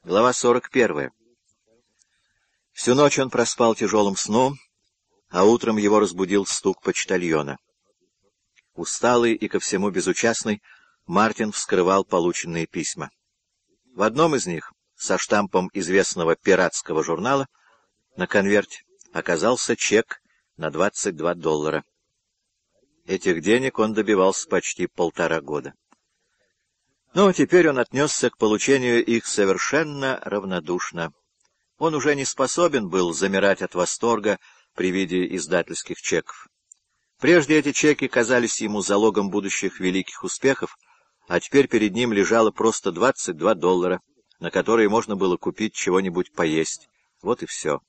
Глава 41. Всю ночь он проспал тяжелым сном, а утром его разбудил стук почтальона. Усталый и ко всему безучастный, Мартин вскрывал полученные письма. В одном из них, со штампом известного пиратского журнала, на конверте оказался чек на $22. Этих денег он добивался почти 1,5 года. Но теперь он отнесся к получению их совершенно равнодушно. Он уже не способен был замирать от восторга при виде издательских чеков. Прежде эти чеки казались ему залогом будущих великих успехов, а теперь перед ним лежало просто $22, на которые можно было купить чего-нибудь поесть. Вот и все.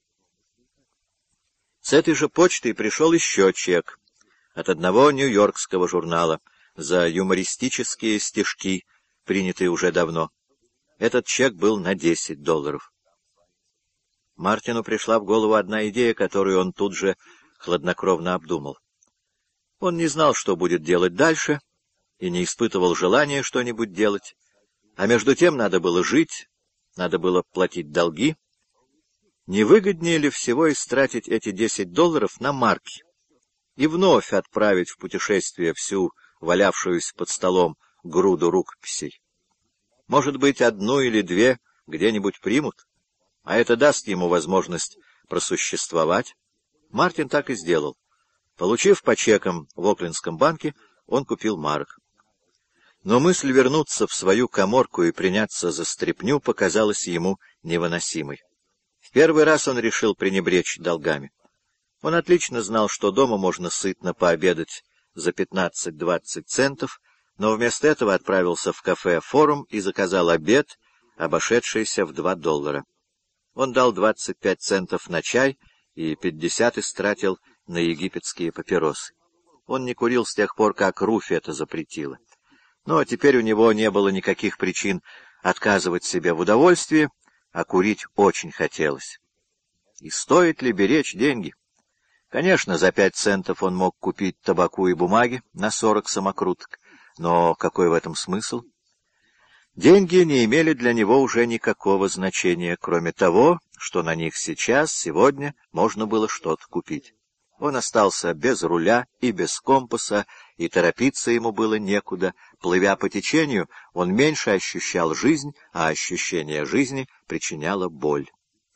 С этой же почтой пришел еще чек от одного нью-йоркского журнала за юмористические стишки, принятые уже давно. Этот чек был на $10. Мартину пришла в голову одна идея, которую он тут же хладнокровно обдумал. Он не знал, что будет делать дальше, и не испытывал желания что-нибудь делать, а между тем надо было жить, надо было платить долги. Не выгоднее ли всего истратить эти $10 на марки и вновь отправить в путешествие всю валявшуюся под столом груду рукописей? Может быть, одну или две где-нибудь примут, а это даст ему возможность просуществовать. Мартин так и сделал. Получив по чекам в Оклендском банке, он купил марок. Но мысль вернуться в свою каморку и приняться за стряпню показалась ему невыносимой. В первый раз он решил пренебречь долгами. Он отлично знал, что дома можно сытно пообедать за 15-20 центов, но вместо этого отправился в кафе «Форум» и заказал обед, обошедшийся в $2. Он дал 25 центов на чай и 50 истратил на египетские папиросы. Он не курил с тех пор, как Руфь это запретила. Но теперь у него не было никаких причин отказывать себе в удовольствии, а курить очень хотелось. И стоит ли беречь деньги? Конечно, за 5 центов он мог купить табаку и бумаги на 40 самокруток, но какой в этом смысл? Деньги не имели для него уже никакого значения, кроме того, что на них сейчас, сегодня, можно было что-то купить. Он остался без руля и без компаса, и торопиться ему было некуда. Плывя по течению, он меньше ощущал жизнь, а ощущение жизни причиняло боль.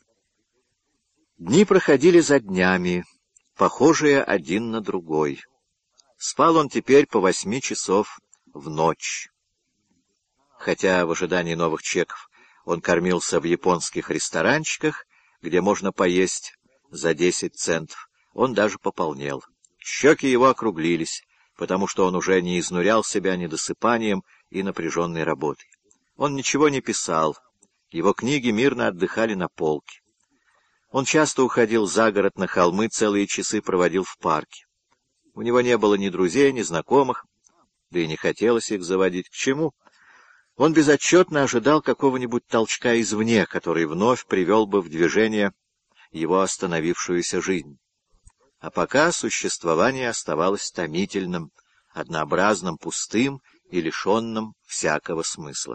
Дни проходили за днями, похожие один на другой. Спал он теперь по 8 часов в ночь. Хотя в ожидании новых чеков он кормился в японских ресторанчиках, где можно поесть за 10 центов, он даже пополнел. Щеки его округлились, потому что он уже не изнурял себя недосыпанием и напряженной работой. Он ничего не писал, его книги мирно отдыхали на полке. Он часто уходил за город на холмы, целые часы проводил в парке. У него не было ни друзей, ни знакомых, да и не хотелось их заводить. К чему? Он безотчетно ожидал какого-нибудь толчка извне, который вновь привел бы в движение его остановившуюся жизнь. А пока существование оставалось томительным, однообразным, пустым и лишенным всякого смысла.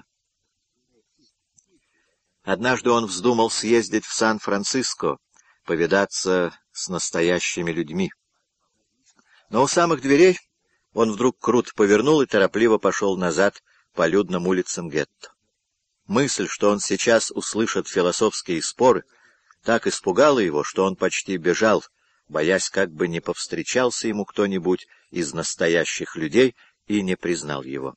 Однажды он вздумал съездить в Сан-Франциско, повидаться с настоящими людьми. Но у самых дверей он вдруг круто повернул и торопливо пошел назад по людным улицам гетто. Мысль, что он сейчас услышит философские споры, так испугала его, что он почти бежал, боясь, как бы не повстречался ему кто-нибудь из настоящих людей и не признал его.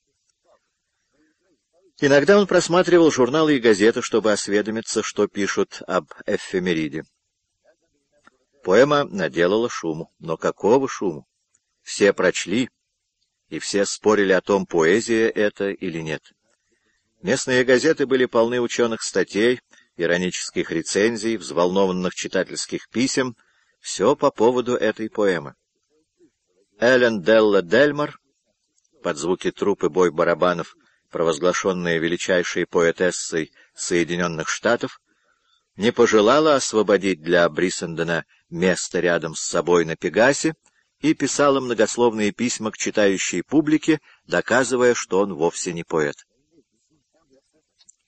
Иногда он просматривал журналы и газеты, чтобы осведомиться, что пишут об эфемериде. Поэма наделала шуму, но какого шуму? Все прочли, и все спорили о том, поэзия это или нет. Местные газеты были полны ученых статей, иронических рецензий, взволнованных читательских писем, все по поводу этой поэмы. Эллен Делла Дельмар, под звуки труп и бой барабанов, провозглашенная величайшей поэтессой Соединенных Штатов, не пожелала освободить для Бриссендена место рядом с собой на Пегасе и писала многословные письма к читающей публике, доказывая, что он вовсе не поэт.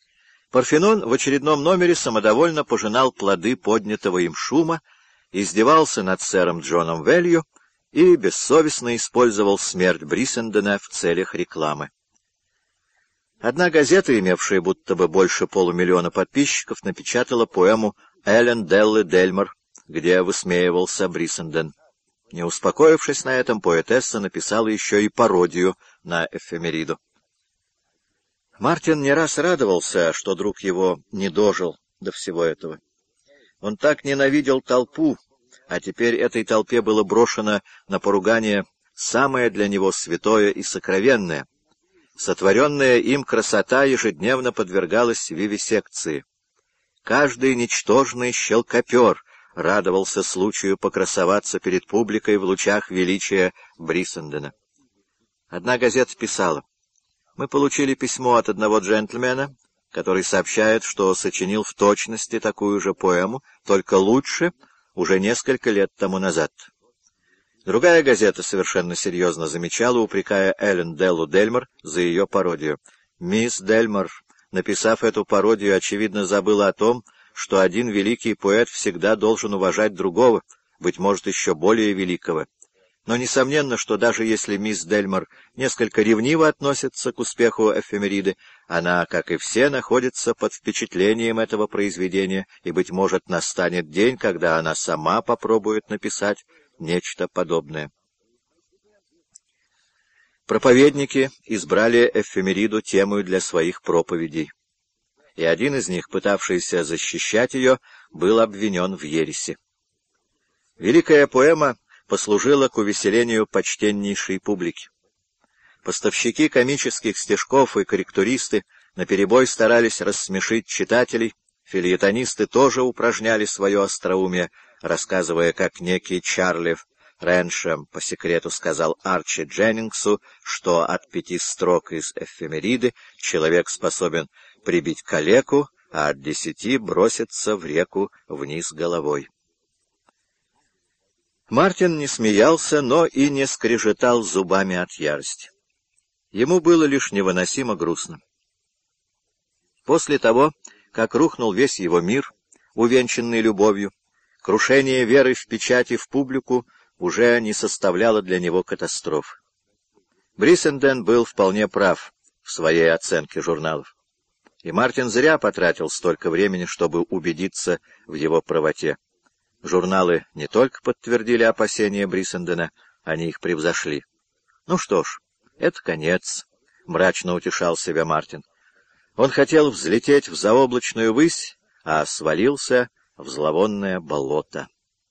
Парфенон в очередном номере самодовольно пожинал плоды поднятого им шума, издевался над сэром Джоном Велью и бессовестно использовал смерть Бриссендена в целях рекламы. Одна газета, имевшая будто бы больше полумиллиона подписчиков, напечатала поэму «Эллен Деллы Дельмор», где высмеивался Бриссенден. Не успокоившись на этом, поэтесса написала еще и пародию на эфемериду. Мартин не раз радовался, что друг его не дожил до всего этого. Он так ненавидел толпу, а теперь этой толпе было брошено на поругание самое для него святое и сокровенное. Сотворенная им красота ежедневно подвергалась вивисекции. Каждый ничтожный щелкопер радовался случаю покрасоваться перед публикой в лучах величия Бриссендена. Одна газета писала: «Мы получили письмо от одного джентльмена, который сообщает, что сочинил в точности такую же поэму, только лучше, уже несколько лет тому назад». Другая газета совершенно серьезно замечала, упрекая Эллен Деллу Дельмор за ее пародию. «Мисс Дельмор, написав эту пародию, очевидно, забыла о том, что один великий поэт всегда должен уважать другого, быть может, еще более великого. Но несомненно, что даже если мисс Дельмор несколько ревниво относится к успеху эфемериды, она, как и все, находится под впечатлением этого произведения, и, быть может, настанет день, когда она сама попробует написать нечто подобное». Проповедники избрали эфемериду темой для своих проповедей, и один из них, пытавшийся защищать ее, был обвинен в ереси. Великая поэма послужила к увеселению почтеннейшей публики. Поставщики комических стишков и корректуристы наперебой старались рассмешить читателей, фельетонисты тоже упражняли свое остроумие, рассказывая, как некий Чарли Рэншем по секрету сказал Арчи Дженнингсу, что от 5 строк из эфемериды человек способен прибить калеку, а от 10 броситься в реку вниз головой. Мартин не смеялся, но и не скрежетал зубами от ярости. Ему было лишь невыносимо грустно. После того, как рухнул весь его мир, увенчанный любовью, крушение веры в печать и в публику уже не составляло для него катастрофы. Бриссенден был вполне прав в своей оценке журналов, и Мартин зря потратил столько времени, чтобы убедиться в его правоте. Журналы не только подтвердили опасения Бриссендена, они их превзошли. «Ну что ж, это конец», — мрачно утешал себя Мартин. Он хотел взлететь в заоблачную высь, а свалился в зловонное болото.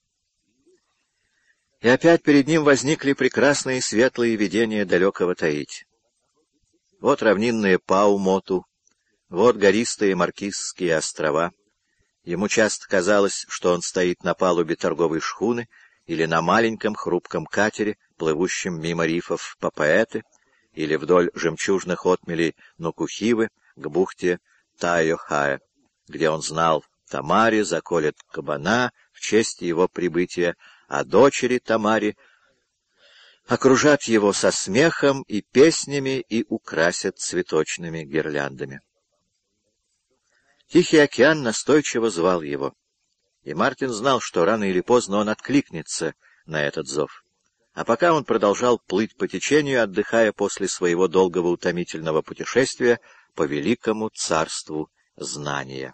И опять перед ним возникли прекрасные светлые видения далекого Таити. Вот равнинные Пау-Моту, вот гористые Маркизские острова. Ему часто казалось, что он стоит на палубе торговой шхуны или на маленьком хрупком катере, плывущем мимо рифов Папаэты, или вдоль жемчужных отмелей Нукухивы к бухте Тайохая, где он знал, Тамаре заколет кабана в честь его прибытия, а дочери Тамаре окружат его со смехом и песнями и украсят цветочными гирляндами. Тихий океан настойчиво звал его, и Мартин знал, что рано или поздно он откликнется на этот зов. А пока он продолжал плыть по течению, отдыхая после своего долгого утомительного путешествия по великому царству знания.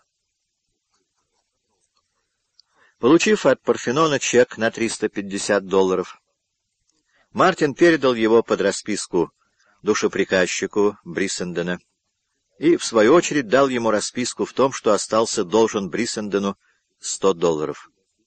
Получив от Парфенона чек на $350, Мартин передал его под расписку душеприказчику Бриссендена и, в свою очередь, дал ему расписку в том, что остался должен Бриссендену $100.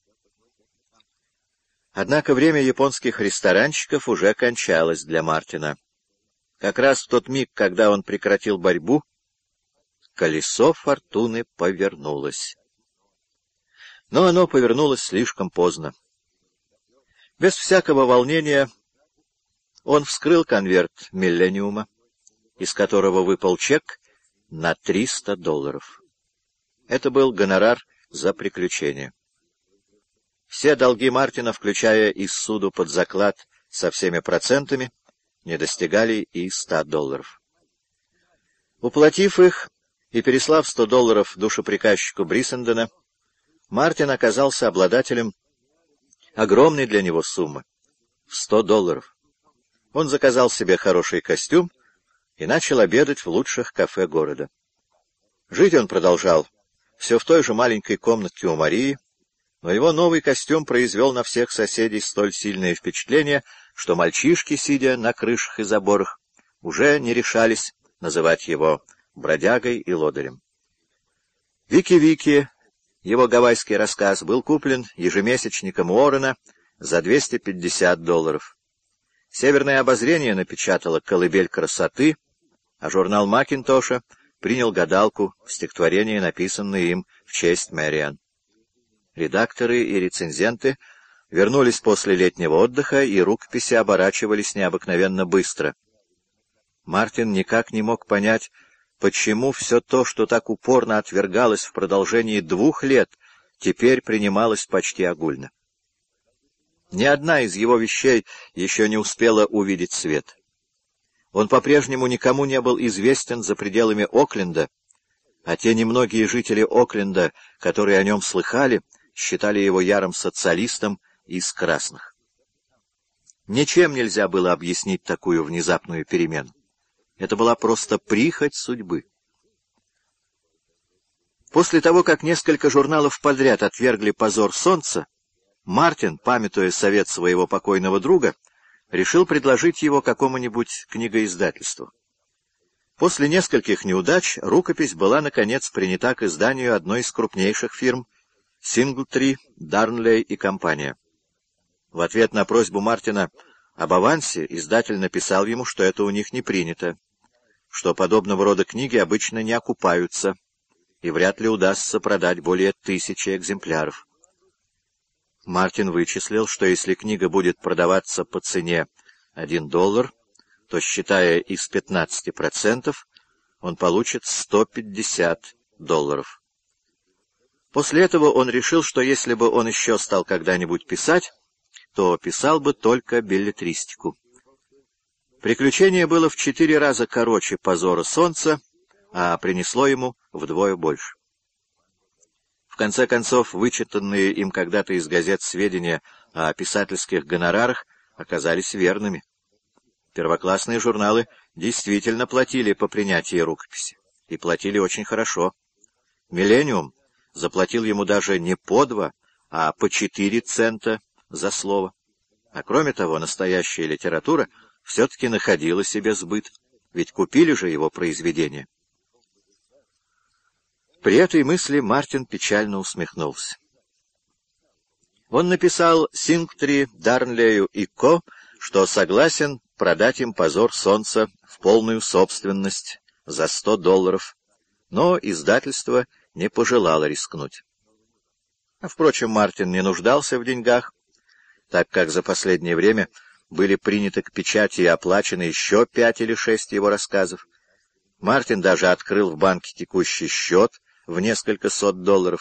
Однако время японских ресторанщиков уже кончалось для Мартина. Как раз в тот миг, когда он прекратил борьбу, колесо фортуны повернулось. Но оно повернулось слишком поздно. Без всякого волнения он вскрыл конверт «Миллениума», из которого выпал чек на $300. Это был гонорар за приключение. Все долги Мартина, включая и ссуду под заклад со всеми процентами, не достигали и $100. Уплатив их, и переслав $100 душеприказчику Бриссендена, Мартин оказался обладателем огромной для него суммы — в $100. Он заказал себе хороший костюм и начал обедать в лучших кафе города. Жить он продолжал все в той же маленькой комнатке у Марии, но его новый костюм произвел на всех соседей столь сильное впечатление, что мальчишки, сидя на крышах и заборах, уже не решались называть его бродягой и лодырем. «Вики-Вики», его гавайский рассказ, был куплен ежемесячником Уоррена за $250. «Северное обозрение» напечатало «Колыбель красоты», а журнал «Макинтоша» принял «Гадалку», стихотворение, написанное им в честь Мэриан. Редакторы и рецензенты вернулись после летнего отдыха, и рукописи оборачивались необыкновенно быстро. Мартин никак не мог понять, почему все то, что так упорно отвергалось в продолжении 2 лет, теперь принималось почти огульно. Ни одна из его вещей еще не успела увидеть свет. Он по-прежнему никому не был известен за пределами Окленда, а те немногие жители Окленда, которые о нем слыхали, считали его ярым социалистом из красных. Ничем нельзя было объяснить такую внезапную перемену. Это была просто прихоть судьбы. После того, как несколько журналов подряд отвергли «Позор солнца», Мартин, памятуя совет своего покойного друга, решил предложить его какому-нибудь книгоиздательству. После нескольких неудач рукопись была, наконец, принята к изданию одной из крупнейших фирм — Синглтри, Дарнлей и компания. В ответ на просьбу Мартина об авансе издатель написал ему, что это у них не принято, что подобного рода книги обычно не окупаются, и вряд ли удастся продать более 1000 экземпляров. Мартин вычислил, что если книга будет продаваться по цене $1, то, считая из 15%, он получит $150. После этого он решил, что если бы он еще стал когда-нибудь писать, то писал бы только беллетристику. Приключение было в 4 раза короче «Позора солнца», а принесло ему вдвое больше. В конце концов, вычитанные им когда-то из газет сведения о писательских гонорарах оказались верными. Первоклассные журналы действительно платили по принятии рукописи, и платили очень хорошо. «Миллениум» заплатил ему даже не по 2, а по 4 цента за слово. А кроме того, настоящая литература все-таки находила себе сбыт, ведь купили же его произведения. При этой мысли Мартин печально усмехнулся. Он написал Синглтри, Дарнлею и Ко, что согласен продать им «Позор солнца» в полную собственность за $100, но издательство не пожелало рискнуть. Впрочем, Мартин не нуждался в деньгах, так как за последнее время были приняты к печати и оплачены еще 5 или 6 его рассказов. Мартин даже открыл в банке текущий счет в несколько $100.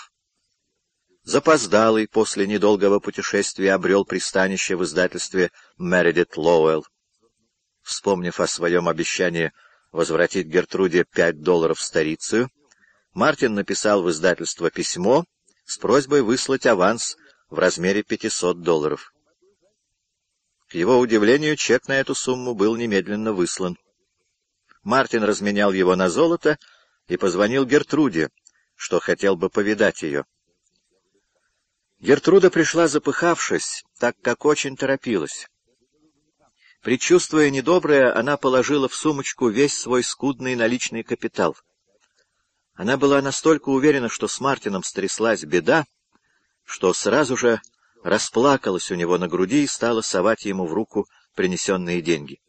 Запоздалый после недолгого путешествия обрел пристанище в издательстве Мередит Лоуэлл. Вспомнив о своем обещании возвратить Гертруде $5 старицею, Мартин написал в издательство письмо с просьбой выслать аванс в размере $500. К его удивлению, чек на эту сумму был немедленно выслан. Мартин разменял его на золото и позвонил Гертруде, что хотел бы повидать ее. Гертруда пришла запыхавшись, так как очень торопилась. Предчувствуя недоброе, она положила в сумочку весь свой скудный наличный капитал. Она была настолько уверена, что с Мартином стряслась беда, что сразу же расплакалась у него на груди и стала совать ему в руку принесенные деньги.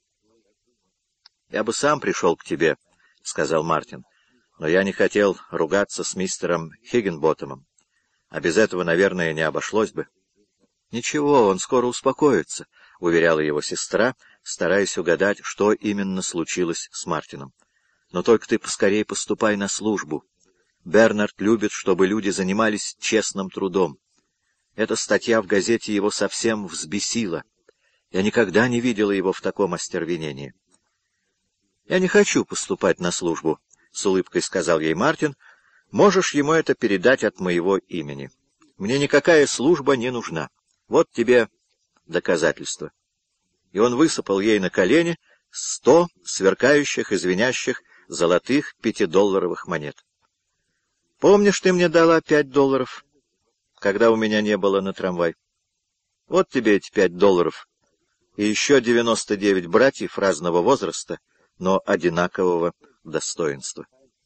«Я бы сам пришел к тебе», — сказал Мартин, — «но я не хотел ругаться с мистером Хиггинботтомом, а без этого, наверное, не обошлось бы». «Ничего, он скоро успокоится», — уверяла его сестра, стараясь угадать, что именно случилось с Мартином. «Но только ты поскорее поступай на службу. Бернард любит, чтобы люди занимались честным трудом. Эта статья в газете его совсем взбесила. Я никогда не видела его в таком остервенении». «Я не хочу поступать на службу», — с улыбкой сказал ей Мартин, — «можешь ему это передать от моего имени. Мне никакая служба не нужна. Вот тебе доказательство». И он высыпал ей на колени 100 сверкающих и звенящих золотых 5-долларовых монет. «Помнишь, ты мне дала $5, когда у меня не было на трамвай? Вот тебе эти $5 и еще 99 братьев разного возраста, но одинакового достоинства».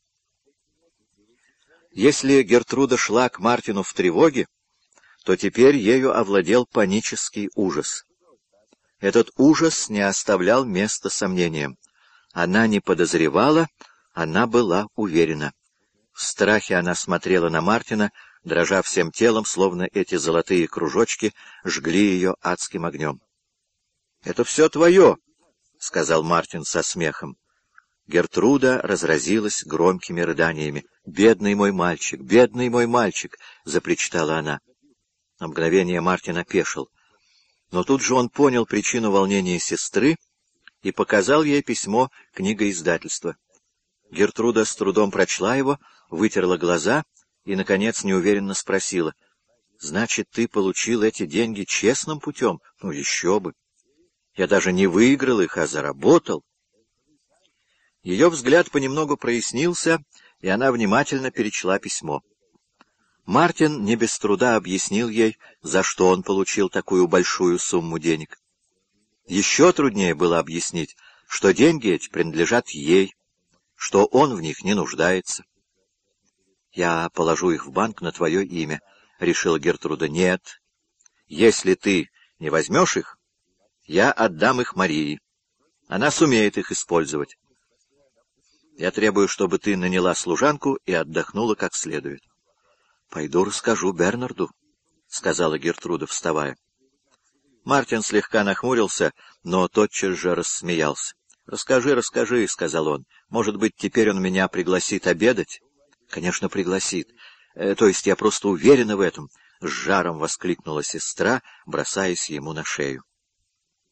Если Гертруда шла к Мартину в тревоге, то теперь ею овладел панический ужас. Этот ужас не оставлял места сомнениям. Она не подозревала, она была уверена. В страхе она смотрела на Мартина, дрожа всем телом, словно эти золотые кружочки жгли ее адским огнем. — «Это все твое», — сказал Мартин со смехом. Гертруда разразилась громкими рыданиями. «Бедный мой мальчик, бедный мой мальчик!» — запричитала она. На мгновение Мартин опешил. Но тут же он понял причину волнения сестры и показал ей письмо книгоиздательства. Гертруда с трудом прочла его, вытерла глаза и, наконец, неуверенно спросила: «Значит, ты получил эти деньги честным путем? Ну, еще бы! Я даже не выиграл их, а заработал». Ее взгляд понемногу прояснился, и она внимательно перечла письмо. Мартин не без труда объяснил ей, за что он получил такую большую сумму денег. Еще труднее было объяснить, что деньги эти принадлежат ей, что он в них не нуждается. «Я положу их в банк на твое имя», — решила Гертруда. «Нет, если ты не возьмешь их, я отдам их Марии. Она сумеет их использовать. Я требую, чтобы ты наняла служанку и отдохнула как следует». «Пойду расскажу Бернарду», — сказала Гертруда, вставая. Мартин слегка нахмурился, но тотчас же рассмеялся. «Расскажи, расскажи», — сказал он. «Может быть, теперь он меня пригласит обедать?» «Конечно, пригласит. То есть я просто уверена в этом», — с жаром воскликнула сестра, бросаясь ему на шею.